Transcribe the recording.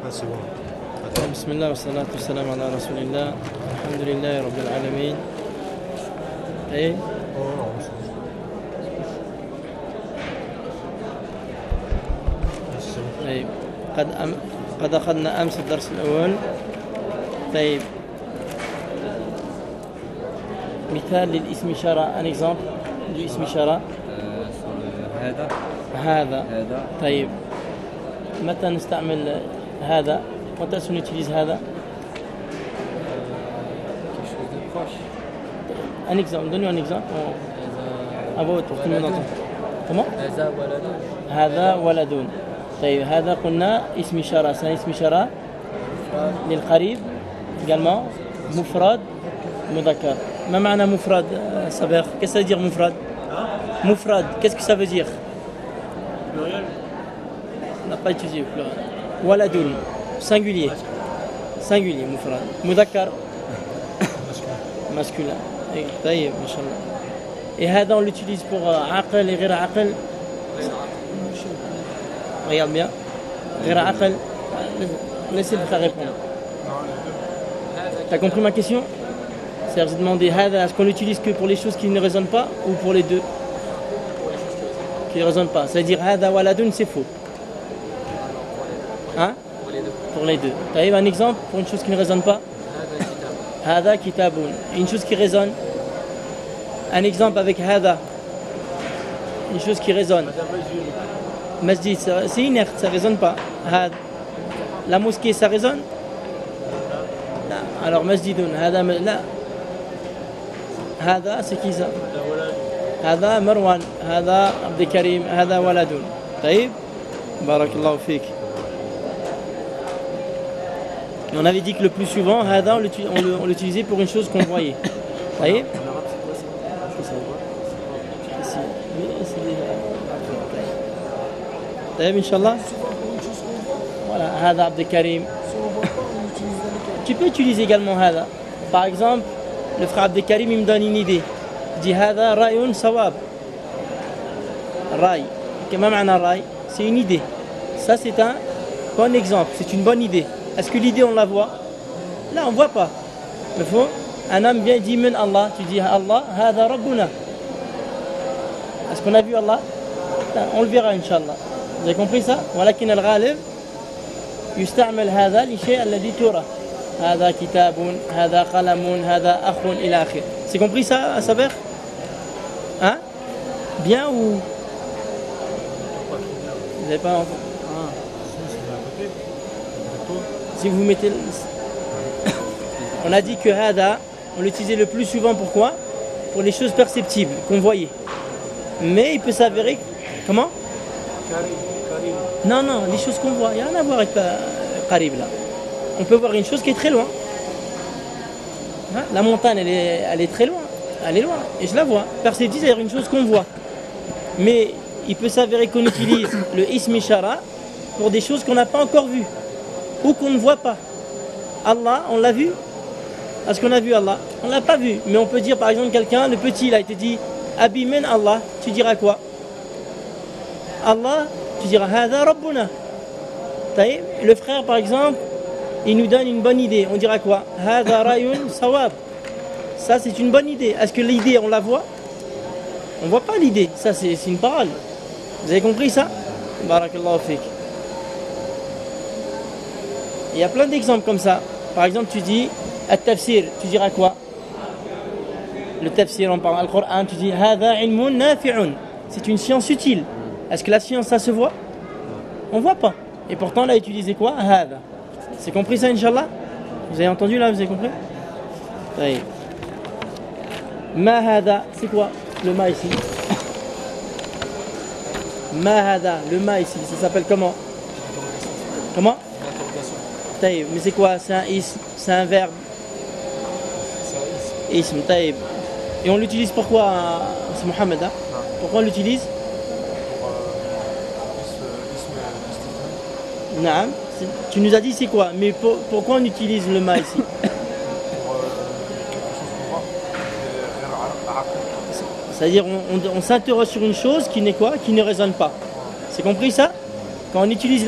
c'est bon. بسم الله والصلاة والسلام على رسول الله الحمد لله رب العالمين. إيه Oh non, c'est bon. طيب قد أخذنا أمس الدرس الأول. طيب مثال للاسم إشارة un exemple للاسم إشارة هذا. طيب متى نستعمل هذا؟ Quand est-ce qu'on utilise هذا? Quelque chose de proche. Un exemple, donne-nous un exemple. À votre tour, tout le monde entend. Comment? هذا ولد. طيب هذا قلنا اسم إشارة، c'est un اسم إشارة للقريب également مفرد مذكر. ما معنى مفرد صباح؟ Qu'est-ce que ça veut dire مفرد؟ مفرد, qu'est-ce que ça veut dire? Pluriel. On n'a pas étudié pluriel. ولد singulier. Singulier مفرد. مذكر masculin. طيب ما شاء الله. Et هذا on l'utilise pour عقل et غير عقل. Regarde bien. غير عقل. Laissez le frère répondre. T'as compris ma question? C'est-à-dire j'ai demandé هذا, est-ce qu'on l'utilise que pour les choses qui ne résonnent pas ou pour les deux? Qui ne résonnent pas. C'est-à-dire هذا ولد, c'est faux. Hein? Pour les deux. Tu as un exemple pour une chose qui ne résonne pas? هذا كتاب. Une chose qui résonne. Un exemple avec هذا. Une chose qui résonne. Masjid, c'est inerte, ça ne résonne pas. هذا. La mosquée, ça résonne? Non. Alors مسجد هذا لا. هذا c'est qui ça? هذا مروان. هذا عبد الكريم. هذا ولد. طيب بارك الله فيك. On avait dit que le plus souvent, هذا on l'utilisait pour une chose qu'on voyait. Vous voyez? طيب Inch'Allah. Voilà, هذا عبد الكريم. Tu peux utiliser également هذا. Par exemple, le frère Abd Karim il me donne une idée. Il dit هذا رأي صواب. رأي. كما معنى رأي? C'est une idée. Ça c'est un bon exemple, c'est une bonne idée. Est-ce que l'idée on la voit? Là on voit pas. Il faut un homme vient et dit min Allah, tu dis Allah, هذا ربنا. Est-ce qu'on a vu Allah? On le verra Inch'Allah. Vous avez compris ça? ولكن الغالب يستعمل هذا لشيء الذي ترى. هذا كتاب, هذا قلم, هذا أخ إلى آخره. C'est compris ça, Saber? Hein? Bien ou? Vous n'avez pas l'enfant? Si vous mettez... On a dit que hada, on l'utilisait le plus souvent, pourquoi? Pour les choses perceptibles, qu'on voyait. Mais il peut s'avérer... Comment? Non, les choses qu'on voit, il n'y a rien à voir avec Qarib là. On peut voir une chose qui est très loin. Hein? La montagne, elle est très loin. Elle est loin, et je la vois. Perceptible, c'est-à-dire une chose qu'on voit. Mais il peut s'avérer qu'on utilise le ism ishara pour des choses qu'on n'a pas encore vues. Ou qu'on ne voit pas. Allah, on l'a vu? Est-ce qu'on a vu Allah? On ne l'a pas vu. Mais on peut dire par exemple quelqu'un, le petit, il a été dit Abi min Allah, tu diras quoi? Allah, tu diras Hada Rabbuna. Le frère par exemple, il nous donne une bonne idée. On dira quoi? Hada Rayun Sawab. Ça c'est une bonne idée. Est-ce que l'idée on la voit? On ne voit pas l'idée. Ça c'est une parole. Vous avez compris ça? Barakallahu fik. Il y a plein d'exemples comme ça. Par exemple, tu dis At-Tafsir, tu diras quoi? Le Tafsir, on parle Al-Qur'an, tu dis Hada ilmun nafi'un. C'est une science utile. Est-ce que la science, ça se voit? On ne voit pas. Et pourtant, on a utilisé quoi? Hada. C'est compris ça, Inch'Allah? Vous avez entendu là? Vous avez compris? Oui. Ma hada, c'est quoi le ma ici? Ma hada, le ma ici, ça s'appelle comment? Comment? Taïb, mais c'est quoi? C'est un ism, c'est un verbe. Ism, taïb. Et on l'utilise pourquoi? C'est Mohamed, hein? Pourquoi on l'utilise? Non, tu nous as dit c'est quoi? Mais pourquoi on utilise le ma ici? C'est-à-dire on s'interroge sur une chose qui n'est quoi? Qui ne résonne pas. C'est compris ça? Quand on utilise